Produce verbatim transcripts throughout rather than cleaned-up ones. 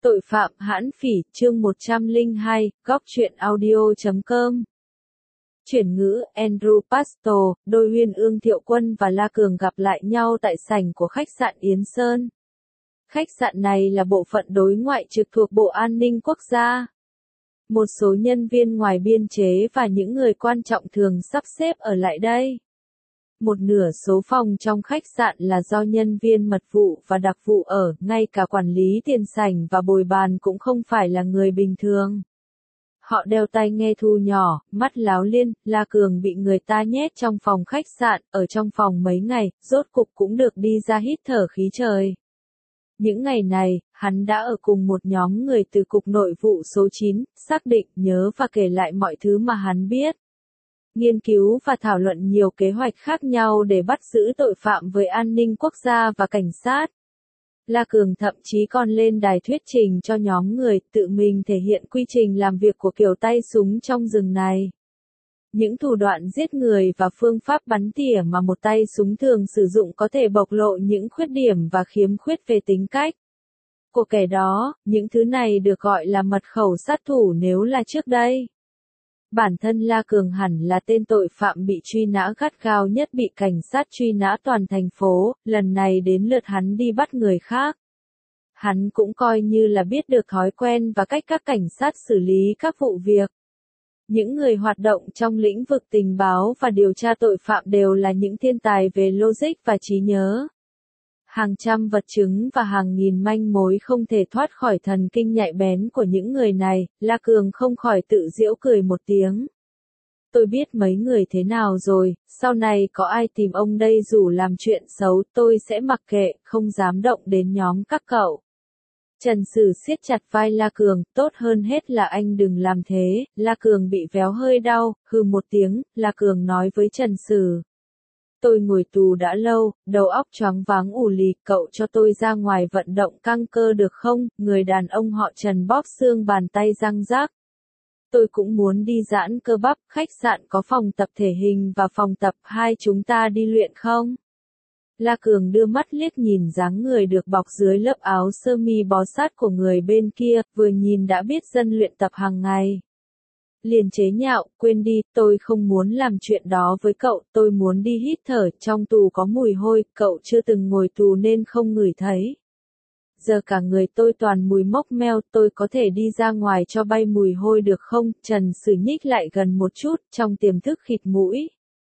Tội phạm hãn phỉ, chương một trăm lẻ hai, góc truyện audio chấm com. Chuyển ngữ, Andrew Pastor, đôi uyên ương Thiệu Quân và La Cường gặp lại nhau tại sảnh của khách sạn Yến Sơn. Khách sạn này là bộ phận đối ngoại trực thuộc Bộ An ninh Quốc gia. Một số nhân viên ngoài biên chế và những người quan trọng thường sắp xếp ở lại đây. Một nửa số phòng trong khách sạn là do nhân viên mật vụ và đặc vụ ở, ngay cả quản lý tiền sảnh và bồi bàn cũng không phải là người bình thường. Họ đeo tai nghe thu nhỏ, mắt láo liên, La Cường bị người ta nhét trong phòng khách sạn, ở trong phòng mấy ngày, rốt cục cũng được đi ra hít thở khí trời. Những ngày này, hắn đã ở cùng một nhóm người từ Cục Nội vụ số chín, xác định, nhớ và kể lại mọi thứ mà hắn biết. Nghiên cứu và thảo luận nhiều kế hoạch khác nhau để bắt giữ tội phạm với an ninh quốc gia và cảnh sát. La Cường thậm chí còn lên đài thuyết trình cho nhóm người, tự mình thể hiện quy trình làm việc của kiểu tay súng trong rừng này. Những thủ đoạn giết người và phương pháp bắn tỉa mà một tay súng thường sử dụng có thể bộc lộ những khuyết điểm và khiếm khuyết về tính cách của kẻ đó, những thứ này được gọi là mật khẩu sát thủ nếu là trước đây. Bản thân La Cường hẳn là tên tội phạm bị truy nã gắt gao nhất bị cảnh sát truy nã toàn thành phố, lần này đến lượt hắn đi bắt người khác. Hắn cũng coi như là biết được thói quen và cách các cảnh sát xử lý các vụ việc. Những người hoạt động trong lĩnh vực tình báo và điều tra tội phạm đều là những thiên tài về logic và trí nhớ. Hàng trăm vật chứng và hàng nghìn manh mối không thể thoát khỏi thần kinh nhạy bén của những người này, La Cường không khỏi tự giễu cười một tiếng. Tôi biết mấy người thế nào rồi, sau này có ai tìm ông đây rủ làm chuyện xấu tôi sẽ mặc kệ, không dám động đến nhóm các cậu. Trần Sử siết chặt vai La Cường, tốt hơn hết là anh đừng làm thế, La Cường bị véo hơi đau, hừ một tiếng, La Cường nói với Trần Sử. Tôi ngồi tù đã lâu, đầu óc choáng váng ù lì, cậu cho tôi ra ngoài vận động căng cơ được không? Người đàn ông họ Trần bóp xương bàn tay răng rác. Tôi cũng muốn đi giãn cơ bắp, khách sạn có phòng tập thể hình và phòng tập, hai chúng ta đi luyện không? La Cường đưa mắt liếc nhìn dáng người được bọc dưới lớp áo sơ mi bó sát của người bên kia, vừa nhìn đã biết dân luyện tập hàng ngày. Liền chế nhạo, quên đi, tôi không muốn làm chuyện đó với cậu, tôi muốn đi hít thở, trong tù có mùi hôi, cậu chưa từng ngồi tù nên không ngửi thấy. Giờ cả người tôi toàn mùi mốc meo, tôi có thể đi ra ngoài cho bay mùi hôi được không? Trần Sử nhích lại gần một chút, trong tiềm thức khịt mũi.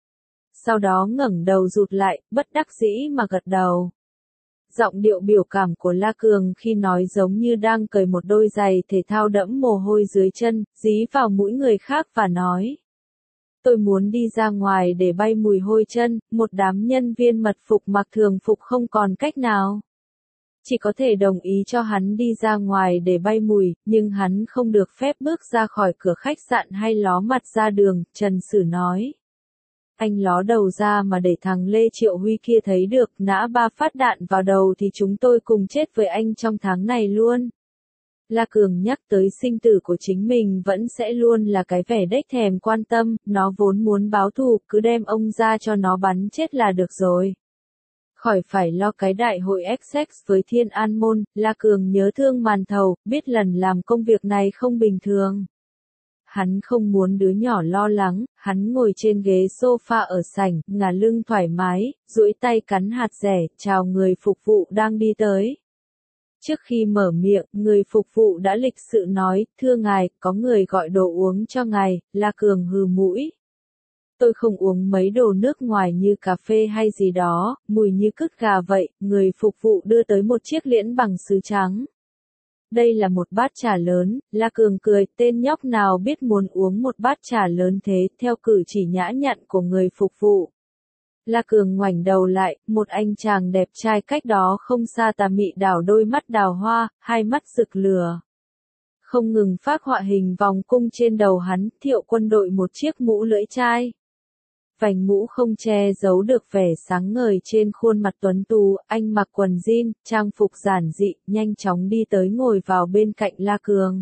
Sau đó ngẩng đầu rụt lại, bất đắc dĩ mà gật đầu. Giọng điệu biểu cảm của La Cường khi nói giống như đang cởi một đôi giày thể thao đẫm mồ hôi dưới chân, dí vào mũi người khác và nói. Tôi muốn đi ra ngoài để bay mùi hôi chân, một đám nhân viên mật phục mặc thường phục không còn cách nào. Chỉ có thể đồng ý cho hắn đi ra ngoài để bay mùi, nhưng hắn không được phép bước ra khỏi cửa khách sạn hay ló mặt ra đường, Trần Sử nói. Anh ló đầu ra mà để thằng Lê Triệu Huy kia thấy được, nã ba phát đạn vào đầu thì chúng tôi cùng chết với anh trong tháng này luôn. La Cường nhắc tới sinh tử của chính mình vẫn sẽ luôn là cái vẻ đếch thèm quan tâm, nó vốn muốn báo thù, cứ đem ông ra cho nó bắn chết là được rồi. Khỏi phải lo cái đại hội Essex với Thiên An Môn, La Cường nhớ thương Màn Thầu, biết lần làm công việc này không bình thường. Hắn không muốn đứa nhỏ lo lắng, hắn ngồi trên ghế sofa ở sảnh, ngả lưng thoải mái, duỗi tay cắn hạt dẻ, chào người phục vụ đang đi tới. Trước khi mở miệng, người phục vụ đã lịch sự nói, thưa ngài, có người gọi đồ uống cho ngài, La Cường hừ mũi. Tôi không uống mấy đồ nước ngoài như cà phê hay gì đó, mùi như cứt gà vậy, người phục vụ đưa tới một chiếc liễn bằng sứ trắng. Đây là một bát trà lớn, La Cường cười, tên nhóc nào biết muốn uống một bát trà lớn thế, theo cử chỉ nhã nhặn của người phục vụ. La Cường ngoảnh đầu lại, một anh chàng đẹp trai cách đó không xa tà mị đảo đôi mắt đào hoa, hai mắt rực lửa. Không ngừng phác họa hình vòng cung trên đầu hắn, Thiệu Quân đội một chiếc mũ lưỡi chai. Vành mũ không che giấu được vẻ sáng ngời trên khuôn mặt tuấn tú, anh mặc quần jean, trang phục giản dị, nhanh chóng đi tới ngồi vào bên cạnh La Cường.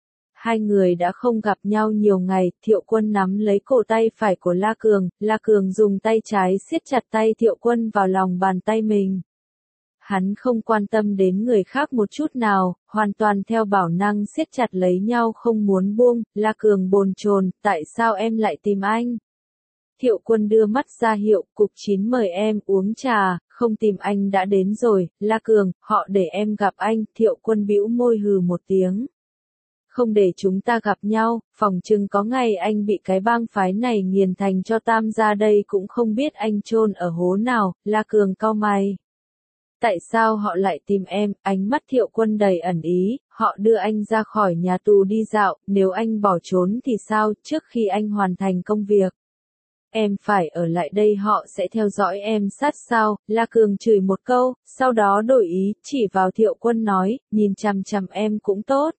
Hai người đã không gặp nhau nhiều ngày, Thiệu Quân nắm lấy cổ tay phải của La Cường, La Cường dùng tay trái siết chặt tay Thiệu Quân vào lòng bàn tay mình. Hắn không quan tâm đến người khác một chút nào, hoàn toàn theo bản năng siết chặt lấy nhau không muốn buông. La Cường bồn chồn, tại sao em lại tìm anh? Thiệu Quân đưa mắt ra hiệu, cục chín mời em uống trà, không tìm anh đã đến rồi. La Cường, họ để em gặp anh. Thiệu Quân bĩu môi hừ một tiếng. Không để chúng ta gặp nhau, phòng chừng có ngày anh bị cái bang phái này nghiền thành cho tam gia đây cũng không biết anh chôn ở hố nào. La Cường cau mày. Tại sao họ lại tìm em? Ánh mắt Thiệu Quân đầy ẩn ý. Họ đưa anh ra khỏi nhà tù đi dạo, nếu anh bỏ trốn thì sao? Trước khi anh hoàn thành công việc, em phải ở lại đây, họ sẽ theo dõi em sát sao? La Cường chửi một câu, sau đó đổi ý, chỉ vào Thiệu Quân nói, nhìn chằm chằm em cũng tốt.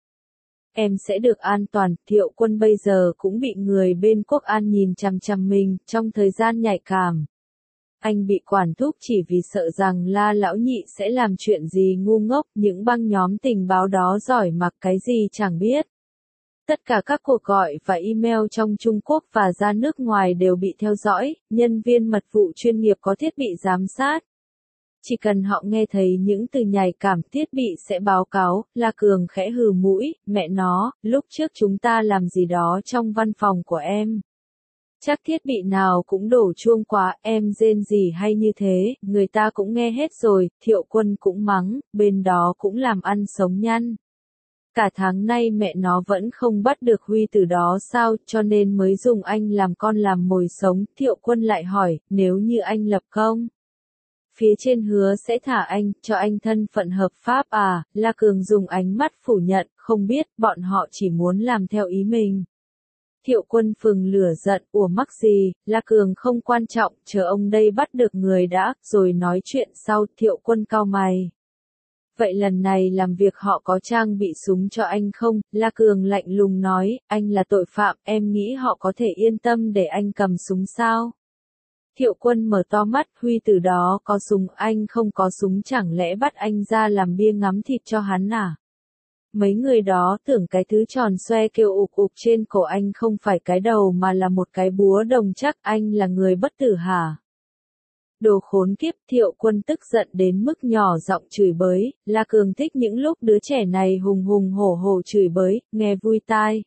Em sẽ được an toàn. Thiệu Quân bây giờ cũng bị người bên Quốc An nhìn chằm chằm mình, trong thời gian nhạy cảm. Anh bị quản thúc chỉ vì sợ rằng La Lão Nhị sẽ làm chuyện gì ngu ngốc, những băng nhóm tình báo đó giỏi mặc cái gì chẳng biết. Tất cả các cuộc gọi và email trong Trung Quốc và ra nước ngoài đều bị theo dõi, nhân viên mật vụ chuyên nghiệp có thiết bị giám sát. Chỉ cần họ nghe thấy những từ nhạy cảm thiết bị sẽ báo cáo. La Cường khẽ hừ mũi, mẹ nó, lúc trước chúng ta làm gì đó trong văn phòng của em. Chắc thiết bị nào cũng đổ chuông quá, em rên gì hay như thế, người ta cũng nghe hết rồi. Thiệu Quân cũng mắng, bên đó cũng làm ăn sống nhăn. Cả tháng nay mẹ nó vẫn không bắt được Huy từ đó sao, cho nên mới dùng anh làm con làm mồi sống. Thiệu Quân lại hỏi, nếu như anh lập công, phía trên hứa sẽ thả anh, cho anh thân phận hợp pháp à? La Cường dùng ánh mắt phủ nhận, không biết, bọn họ chỉ muốn làm theo ý mình. Thiệu Quân phừng lửa giận, ủa mắc gì? La Cường không quan trọng, chờ ông đây bắt được người đã, rồi nói chuyện sau. Thiệu Quân cau mày. Vậy lần này làm việc họ có trang bị súng cho anh không? La Cường lạnh lùng nói, anh là tội phạm, em nghĩ họ có thể yên tâm để anh cầm súng sao? Thiệu Quân mở to mắt, Huy từ đó có súng, anh không có súng, chẳng lẽ bắt anh ra làm bia ngắm thịt cho hắn à? Mấy người đó tưởng cái thứ tròn xoe kêu ục ục trên cổ anh không phải cái đầu mà là một cái búa đồng, chắc anh là người bất tử hả? Đồ khốn kiếp. Thiệu Quân tức giận đến mức nhỏ giọng chửi bới. La Cường thích những lúc đứa trẻ này hùng hùng hổ hổ chửi bới, nghe vui tai.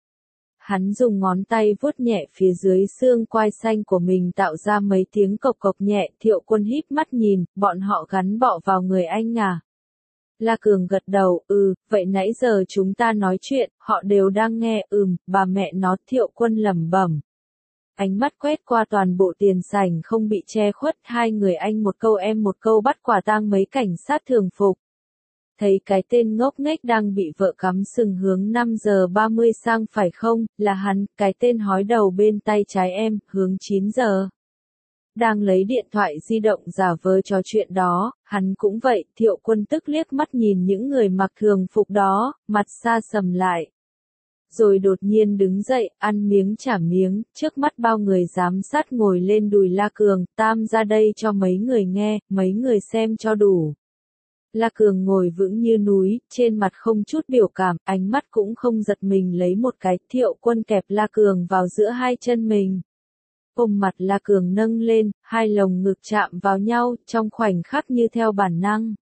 Hắn dùng ngón tay vuốt nhẹ phía dưới xương quai xanh của mình tạo ra mấy tiếng cộc cộc nhẹ. Thiệu Quân híp mắt nhìn, bọn họ gắn bọ vào người anh à? La Cường gật đầu, ừ, vậy nãy giờ chúng ta nói chuyện, họ đều đang nghe. Ừm, bà mẹ nó. Thiệu Quân lẩm bẩm. Ánh mắt quét qua toàn bộ tiền sảnh không bị che khuất, hai người anh một câu em một câu bắt quả tang mấy cảnh sát thường phục. Thấy cái tên ngốc nghếch đang bị vợ cắm sừng hướng năm giờ ba mươi sang phải không, là hắn, cái tên hói đầu bên tay trái em, hướng chín giờ. Đang lấy điện thoại di động giả vờ trò chuyện đó, hắn cũng vậy. Thiệu Quân tức liếc mắt nhìn những người mặc thường phục đó, mặt xa sầm lại. Rồi đột nhiên đứng dậy, ăn miếng trả miếng, trước mắt bao người giám sát ngồi lên đùi La Cường, tam ra đây cho mấy người nghe, mấy người xem cho đủ. La Cường ngồi vững như núi, trên mặt không chút biểu cảm, ánh mắt cũng không giật mình lấy một cái. Thiệu Quân kẹp La Cường vào giữa hai chân mình. Ôm mặt La Cường nâng lên, hai lồng ngực chạm vào nhau, trong khoảnh khắc như theo bản năng.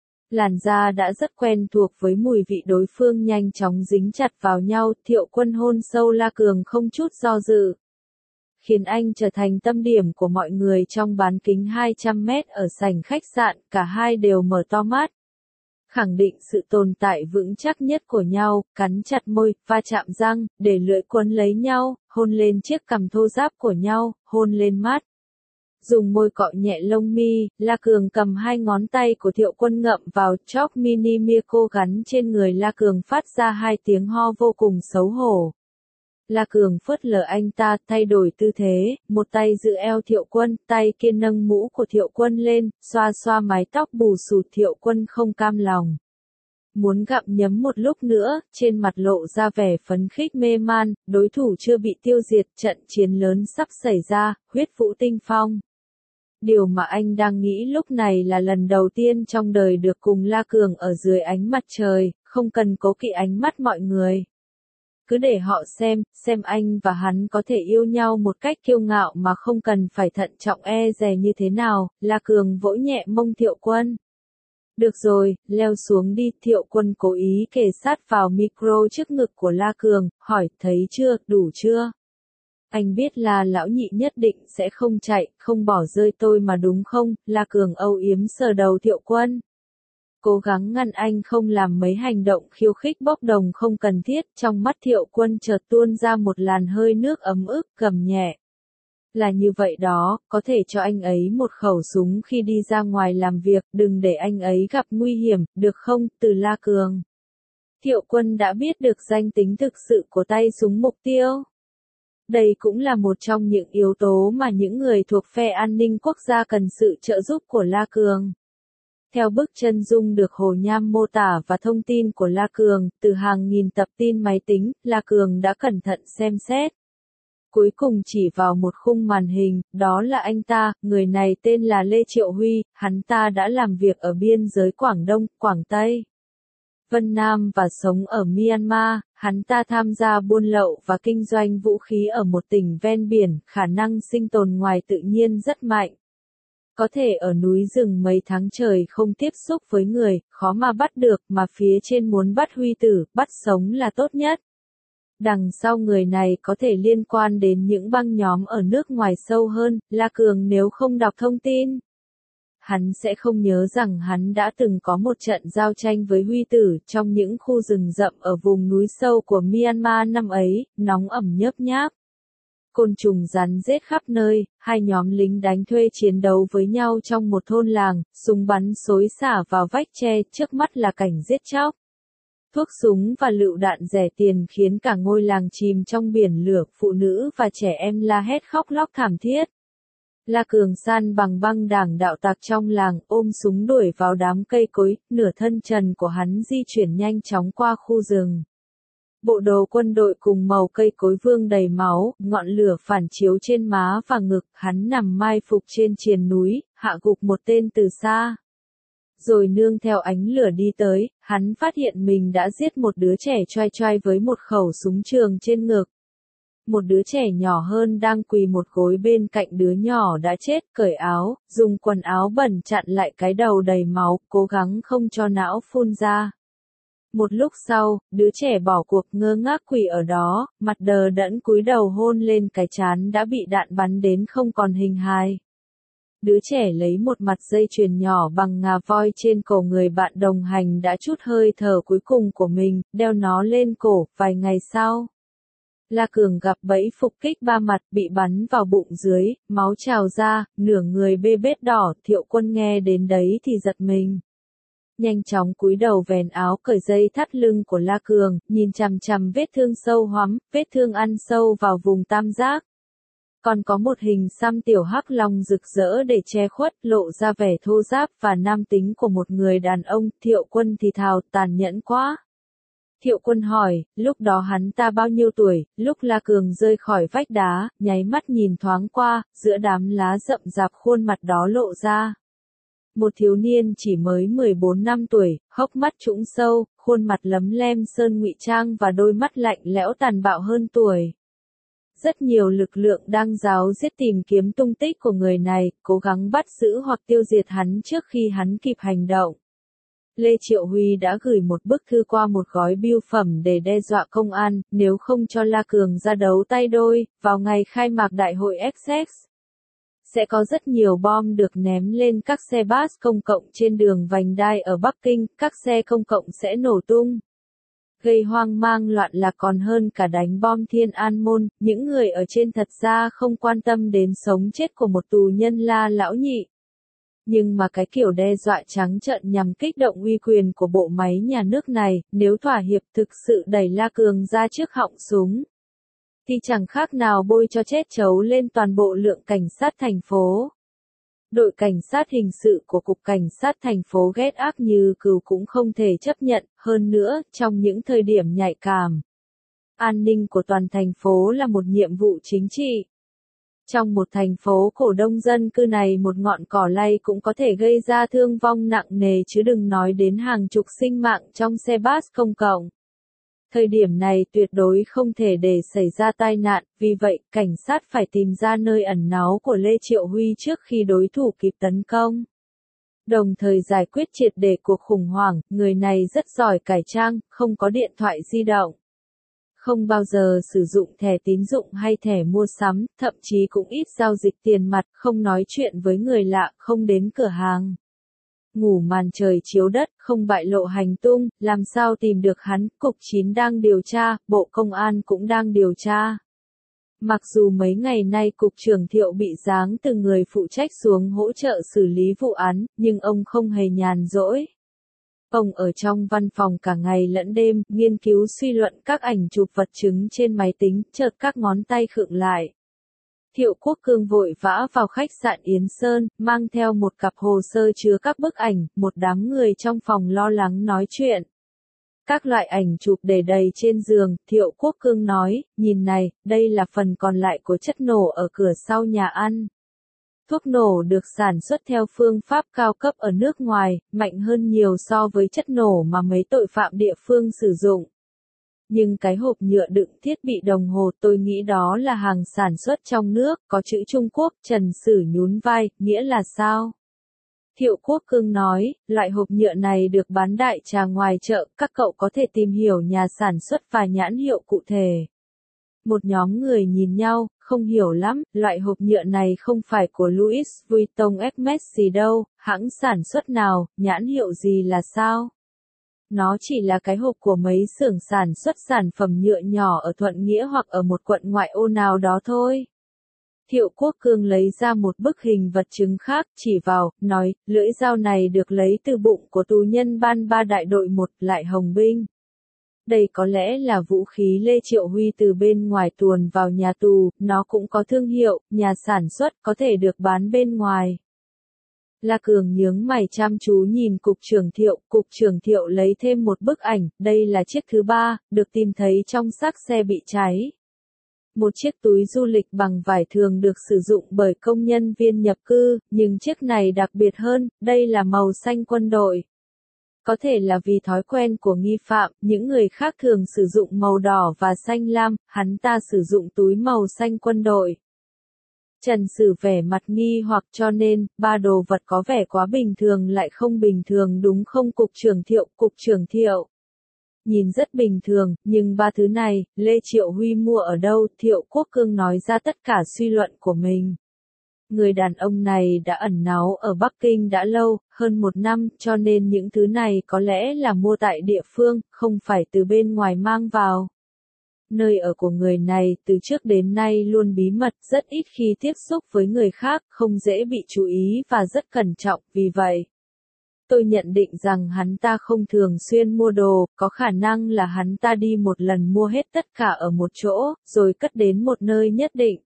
Làn da đã rất quen thuộc với mùi vị đối phương nhanh chóng dính chặt vào nhau. Thiệu Quân hôn sâu La Cường không chút do dự, khiến anh trở thành tâm điểm của mọi người trong bán kính hai trăm mét ở sảnh khách sạn. Cả hai đều mở to mắt, khẳng định sự tồn tại vững chắc nhất của nhau, cắn chặt môi, va chạm răng, để lưỡi quấn lấy nhau, hôn lên chiếc cằm thô ráp của nhau, hôn lên mắt. Dùng môi cọ nhẹ lông mi, La Cường cầm hai ngón tay của Thiệu Quân ngậm vào chóp mini Mirko gắn trên người La Cường, phát ra hai tiếng ho vô cùng xấu hổ. La Cường phớt lờ anh ta, thay đổi tư thế, một tay giữ eo Thiệu Quân, tay kia nâng mũ của Thiệu Quân lên, xoa xoa mái tóc bù xù. Thiệu Quân không cam lòng, muốn gặm nhấm một lúc nữa, trên mặt lộ ra vẻ phấn khích mê man, đối thủ chưa bị tiêu diệt, trận chiến lớn sắp xảy ra, huyết vũ tinh phong. Điều mà anh đang nghĩ lúc này là lần đầu tiên trong đời được cùng La Cường ở dưới ánh mặt trời, không cần cố kỵ ánh mắt mọi người. Cứ để họ xem, xem anh và hắn có thể yêu nhau một cách kiêu ngạo mà không cần phải thận trọng e dè như thế nào. La Cường vỗ nhẹ mông Thiệu Quân. Được rồi, leo xuống đi, Thiệu Quân cố ý kề sát vào micro trước ngực của La Cường, hỏi, thấy chưa, đủ chưa? Anh biết là lão nhị nhất định sẽ không chạy, không bỏ rơi tôi mà đúng không? La Cường âu yếm sờ đầu Thiệu Quân. Cố gắng ngăn anh không làm mấy hành động khiêu khích bốc đồng không cần thiết, trong mắt Thiệu Quân chợt tuôn ra một làn hơi nước ấm ức, gầm nhẹ. Là như vậy đó, có thể cho anh ấy một khẩu súng khi đi ra ngoài làm việc, đừng để anh ấy gặp nguy hiểm, được không? Từ La Cường. Thiệu Quân đã biết được danh tính thực sự của tay súng mục tiêu. Đây cũng là một trong những yếu tố mà những người thuộc phe an ninh quốc gia cần sự trợ giúp của La Cường. Theo bức chân dung được Hồ Nham mô tả và thông tin của La Cường, từ hàng nghìn tập tin máy tính, La Cường đã cẩn thận xem xét. Cuối cùng chỉ vào một khung màn hình, đó là anh ta, người này tên là Lê Triệu Huy, hắn ta đã làm việc ở biên giới Quảng Đông, Quảng Tây, Vân Nam và sống ở Myanmar, hắn ta tham gia buôn lậu và kinh doanh vũ khí ở một tỉnh ven biển, khả năng sinh tồn ngoài tự nhiên rất mạnh. Có thể ở núi rừng mấy tháng trời không tiếp xúc với người, khó mà bắt được, mà phía trên muốn bắt Huy tử, bắt sống là tốt nhất. Đằng sau người này có thể liên quan đến những băng nhóm ở nước ngoài sâu hơn, La Cường nếu không đọc thông tin. Hắn sẽ không nhớ rằng hắn đã từng có một trận giao tranh với Huy tử trong những khu rừng rậm ở vùng núi sâu của Myanmar năm ấy, nóng ẩm nhớp nháp. Côn trùng rắn rết khắp nơi, hai nhóm lính đánh thuê chiến đấu với nhau trong một thôn làng, súng bắn xối xả vào vách tre, trước mắt là cảnh giết chóc. Thuốc súng và lựu đạn rẻ tiền khiến cả ngôi làng chìm trong biển lửa, phụ nữ và trẻ em la hét khóc lóc thảm thiết. La Cường san bằng băng đảng đạo tặc trong làng, ôm súng đuổi vào đám cây cối, nửa thân trần của hắn di chuyển nhanh chóng qua khu rừng. Bộ đồ quân đội cùng màu cây cối vương đầy máu, ngọn lửa phản chiếu trên má và ngực, hắn nằm mai phục trên triền núi, hạ gục một tên từ xa. Rồi nương theo ánh lửa đi tới, hắn phát hiện mình đã giết một đứa trẻ choai choai với một khẩu súng trường trên ngực. Một đứa trẻ nhỏ hơn đang quỳ một gối bên cạnh đứa nhỏ đã chết, cởi áo, dùng quần áo bẩn chặn lại cái đầu đầy máu, cố gắng không cho não phun ra. Một lúc sau, đứa trẻ bỏ cuộc ngơ ngác quỳ ở đó, mặt đờ đẫn cúi đầu hôn lên cái trán đã bị đạn bắn đến không còn hình hài. Đứa trẻ lấy một mặt dây chuyền nhỏ bằng ngà voi trên cổ người bạn đồng hành đã trút hơi thở cuối cùng của mình, đeo nó lên cổ, vài ngày sau. La Cường gặp bẫy phục kích ba mặt, bị bắn vào bụng dưới, máu trào ra, nửa người bê bết đỏ, Thiệu Quân nghe đến đấy thì giật mình. Nhanh chóng cúi đầu vén áo cởi dây thắt lưng của La Cường, nhìn chằm chằm vết thương sâu hoắm, vết thương ăn sâu vào vùng tam giác. Còn có một hình xăm tiểu hắc long rực rỡ để che khuất, lộ ra vẻ thô ráp và nam tính của một người đàn ông, Thiệu Quân thì thào, tàn nhẫn quá. Thiệu Quân hỏi, lúc đó hắn ta bao nhiêu tuổi, lúc La Cường rơi khỏi vách đá, nháy mắt nhìn thoáng qua, giữa đám lá rậm rạp khuôn mặt đó lộ ra. Một thiếu niên chỉ mới mười bốn năm tuổi, hốc mắt trũng sâu, khuôn mặt lấm lem sơn ngụy trang và đôi mắt lạnh lẽo tàn bạo hơn tuổi. Rất nhiều lực lượng đang ráo riết tìm kiếm tung tích của người này, cố gắng bắt giữ hoặc tiêu diệt hắn trước khi hắn kịp hành động. Lê Triệu Huy đã gửi một bức thư qua một gói bưu phẩm để đe dọa công an, nếu không cho La Cường ra đấu tay đôi, vào ngày khai mạc đại hội X X. Sẽ có rất nhiều bom được ném lên các xe bus công cộng trên đường vành đai ở Bắc Kinh, các xe công cộng sẽ nổ tung. Gây hoang mang loạn lạc còn hơn cả đánh bom Thiên An Môn, những người ở trên thật ra không quan tâm đến sống chết của một tù nhân La lão nhị. Nhưng mà cái kiểu đe dọa trắng trợn nhằm kích động uy quyền của bộ máy nhà nước này, nếu thỏa hiệp thực sự đẩy La Cường ra trước họng súng, thì chẳng khác nào bôi cho chết chấu lên toàn bộ lượng cảnh sát thành phố. Đội cảnh sát hình sự của Cục Cảnh sát thành phố ghét ác như cừu cũng không thể chấp nhận, hơn nữa, trong những thời điểm nhạy cảm. An ninh của toàn thành phố là một nhiệm vụ chính trị. Trong một thành phố cổ đông dân cư này một ngọn cỏ lay cũng có thể gây ra thương vong nặng nề chứ đừng nói đến hàng chục sinh mạng trong xe bus công cộng. Thời điểm này tuyệt đối không thể để xảy ra tai nạn, vì vậy, cảnh sát phải tìm ra nơi ẩn náu của Lê Triệu Huy trước khi đối thủ kịp tấn công. Đồng thời giải quyết triệt để cuộc khủng hoảng, người này rất giỏi cải trang, không có điện thoại di động. Không bao giờ sử dụng thẻ tín dụng hay thẻ mua sắm, thậm chí cũng ít giao dịch tiền mặt, không nói chuyện với người lạ, không đến cửa hàng. Ngủ màn trời chiếu đất, không bại lộ hành tung, làm sao tìm được hắn, Cục chín đang điều tra, Bộ Công an cũng đang điều tra. Mặc dù mấy ngày nay Cục trưởng Thiệu bị giáng từ người phụ trách xuống hỗ trợ xử lý vụ án, nhưng ông không hề nhàn rỗi. Ông ở trong văn phòng cả ngày lẫn đêm, nghiên cứu suy luận các ảnh chụp vật chứng trên máy tính, chợt các ngón tay khựng lại. Thiệu Quốc Cương vội vã vào khách sạn Yến Sơn, mang theo một cặp hồ sơ chứa các bức ảnh, một đám người trong phòng lo lắng nói chuyện. Các loại ảnh chụp để đầy trên giường, Thiệu Quốc Cương nói, nhìn này, đây là phần còn lại của chất nổ ở cửa sau nhà ăn. Thuốc nổ được sản xuất theo phương pháp cao cấp ở nước ngoài, mạnh hơn nhiều so với chất nổ mà mấy tội phạm địa phương sử dụng. Nhưng cái hộp nhựa đựng thiết bị đồng hồ tôi nghĩ đó là hàng sản xuất trong nước, có chữ Trung Quốc, Trần Sử nhún vai, nghĩa là sao? Thiệu Quốc Cương nói, loại hộp nhựa này được bán đại trà ngoài chợ, các cậu có thể tìm hiểu nhà sản xuất và nhãn hiệu cụ thể. Một nhóm người nhìn nhau, không hiểu lắm, loại hộp nhựa này không phải của Louis Vuitton Hermès gì đâu, hãng sản xuất nào, nhãn hiệu gì là sao? Nó chỉ là cái hộp của mấy xưởng sản xuất sản phẩm nhựa nhỏ ở Thuận Nghĩa hoặc ở một quận ngoại ô nào đó thôi. Thiệu Quốc Cương lấy ra một bức hình vật chứng khác, chỉ vào, nói, lưỡi dao này được lấy từ bụng của tù nhân ban ba đại đội một, lại Hồng Binh. Đây có lẽ là vũ khí Lê Triệu Huy từ bên ngoài tuồn vào nhà tù, nó cũng có thương hiệu, nhà sản xuất, có thể được bán bên ngoài. La Cường nhướng mày chăm chú nhìn Cục trưởng Thiệu, Cục trưởng Thiệu lấy thêm một bức ảnh, đây là chiếc thứ ba, được tìm thấy trong xác xe bị cháy. Một chiếc túi du lịch bằng vải thường được sử dụng bởi công nhân viên nhập cư, nhưng chiếc này đặc biệt hơn, đây là màu xanh quân đội. Có thể là vì thói quen của nghi phạm, những người khác thường sử dụng màu đỏ và xanh lam, hắn ta sử dụng túi màu xanh quân đội. Trần Sử vẻ mặt nghi hoặc cho nên, ba đồ vật có vẻ quá bình thường lại không bình thường đúng không Cục trưởng Thiệu, Cục trưởng Thiệu. Nhìn rất bình thường, nhưng ba thứ này, Lê Triệu Huy mua ở đâu, Thiệu Quốc Cương nói ra tất cả suy luận của mình. Người đàn ông này đã ẩn náu ở Bắc Kinh đã lâu, hơn một năm, cho nên những thứ này có lẽ là mua tại địa phương, không phải từ bên ngoài mang vào. Nơi ở của người này từ trước đến nay luôn bí mật, rất ít khi tiếp xúc với người khác, không dễ bị chú ý và rất cẩn trọng, vì vậy. Tôi nhận định rằng hắn ta không thường xuyên mua đồ, có khả năng là hắn ta đi một lần mua hết tất cả ở một chỗ, rồi cất đến một nơi nhất định.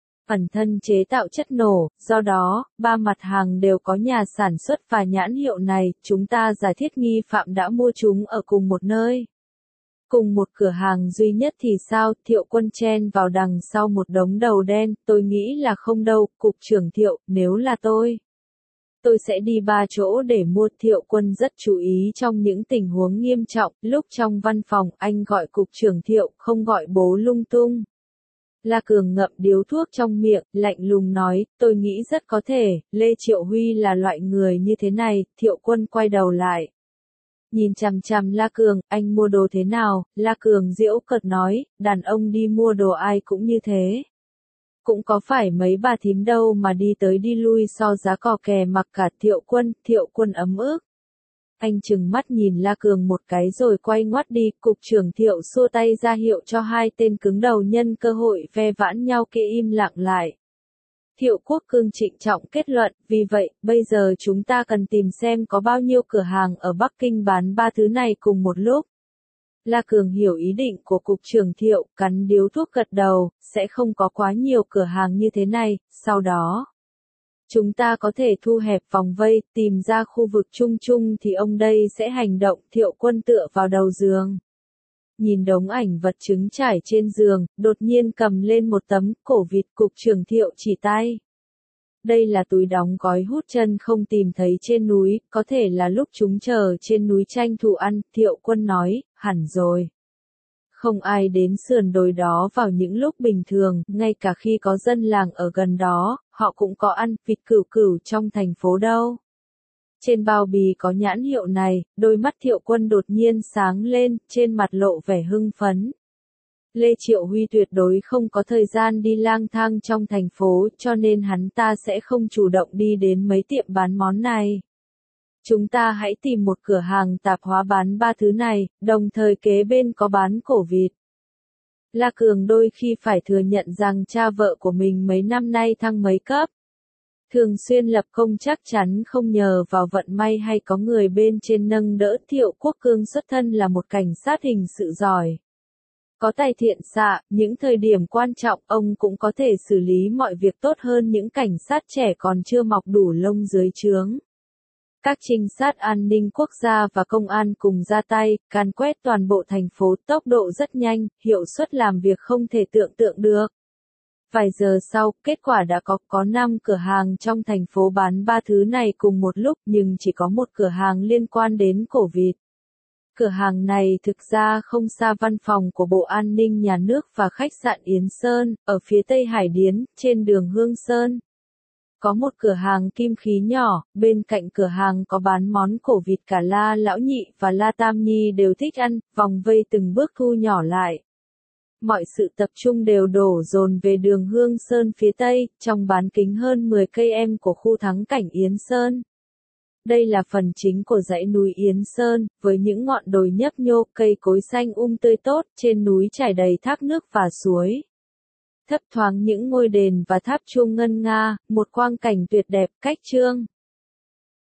Ẩn thân chế tạo chất nổ, do đó, ba mặt hàng đều có nhà sản xuất và nhãn hiệu này, chúng ta giả thiết nghi phạm đã mua chúng ở cùng một nơi. Cùng một cửa hàng duy nhất thì sao, Thiệu Quân chen vào đằng sau một đống đầu đen, tôi nghĩ là không đâu, Cục trưởng Thiệu, nếu là tôi. Tôi sẽ đi ba chỗ để mua. Thiệu Quân rất chú ý trong những tình huống nghiêm trọng, lúc trong văn phòng anh gọi Cục trưởng Thiệu, không gọi bố lung tung. La Cường ngậm điếu thuốc trong miệng, lạnh lùng nói, tôi nghĩ rất có thể, Lê Triệu Huy là loại người như thế này. Thiệu Quân quay đầu lại. Nhìn chằm chằm La Cường, anh mua đồ thế nào? La Cường giễu cợt nói, đàn ông đi mua đồ ai cũng như thế. Cũng có phải mấy bà thím đâu mà đi tới đi lui so giá cò kè mặc cả. Thiệu Quân, Thiệu Quân ấm ức. Anh trừng mắt nhìn La Cường một cái rồi quay ngoắt đi, Cục trưởng Thiệu xua tay ra hiệu cho hai tên cứng đầu nhân cơ hội ve vãn nhau kia im lặng lại. Thiệu Quốc Cương trịnh trọng kết luận, vì vậy, bây giờ chúng ta cần tìm xem có bao nhiêu cửa hàng ở Bắc Kinh bán ba thứ này cùng một lúc. La Cường hiểu ý định của Cục trưởng Thiệu, cắn điếu thuốc gật đầu, sẽ không có quá nhiều cửa hàng như thế này, sau đó. Chúng ta có thể thu hẹp vòng vây, tìm ra khu vực chung chung thì ông đây sẽ hành động. Thiệu Quân tựa vào đầu giường. Nhìn đống ảnh vật chứng trải trên giường, đột nhiên cầm lên một tấm cổ vịt. Cục trưởng Thiệu chỉ tay. Đây là túi đóng gói hút chân không tìm thấy trên núi, có thể là lúc chúng chờ trên núi tranh thủ ăn. Thiệu Quân nói, hẳn rồi. Không ai đến sườn đồi đó vào những lúc bình thường, ngay cả khi có dân làng ở gần đó, họ cũng có ăn vịt cửu cửu trong thành phố đâu. Trên bao bì có nhãn hiệu này, đôi mắt Thiệu Quân đột nhiên sáng lên, trên mặt lộ vẻ hưng phấn. Lê Triệu Huy tuyệt đối không có thời gian đi lang thang trong thành phố, cho nên hắn ta sẽ không chủ động đi đến mấy tiệm bán món này. Chúng ta hãy tìm một cửa hàng tạp hóa bán ba thứ này, đồng thời kế bên có bán cổ vịt. La Cường đôi khi phải thừa nhận rằng cha vợ của mình mấy năm nay thăng mấy cấp. Thường xuyên lập công chắc chắn không nhờ vào vận may hay có người bên trên nâng đỡ. Thiệu Quốc Cương xuất thân là một cảnh sát hình sự giỏi. Có tài thiện xạ, những thời điểm quan trọng ông cũng có thể xử lý mọi việc tốt hơn những cảnh sát trẻ còn chưa mọc đủ lông dưới trướng. Các trinh sát an ninh quốc gia và công an cùng ra tay, can quét toàn bộ thành phố, tốc độ rất nhanh, hiệu suất làm việc không thể tưởng tượng được. Vài giờ sau, kết quả đã có, có năm cửa hàng trong thành phố bán ba thứ này cùng một lúc, nhưng chỉ có một cửa hàng liên quan đến cổ vịt. Cửa hàng này thực ra không xa văn phòng của Bộ An ninh Nhà nước và khách sạn Yến Sơn, ở phía Tây Hải Điến, trên đường Hương Sơn. Có một cửa hàng kim khí nhỏ, bên cạnh cửa hàng có bán món cổ vịt cả La Lão Nhị và La Tam Nhi đều thích ăn, vòng vây từng bước thu nhỏ lại. Mọi sự tập trung đều đổ dồn về đường Hương Sơn phía Tây, trong bán kính hơn mười cây số của khu thắng cảnh Yến Sơn. Đây là phần chính của dãy núi Yến Sơn, với những ngọn đồi nhấp nhô, cây cối xanh um tươi tốt, trên núi trải đầy thác nước và suối. Thấp thoáng những ngôi đền và tháp chuông ngân nga, một quang cảnh tuyệt đẹp, cách trương.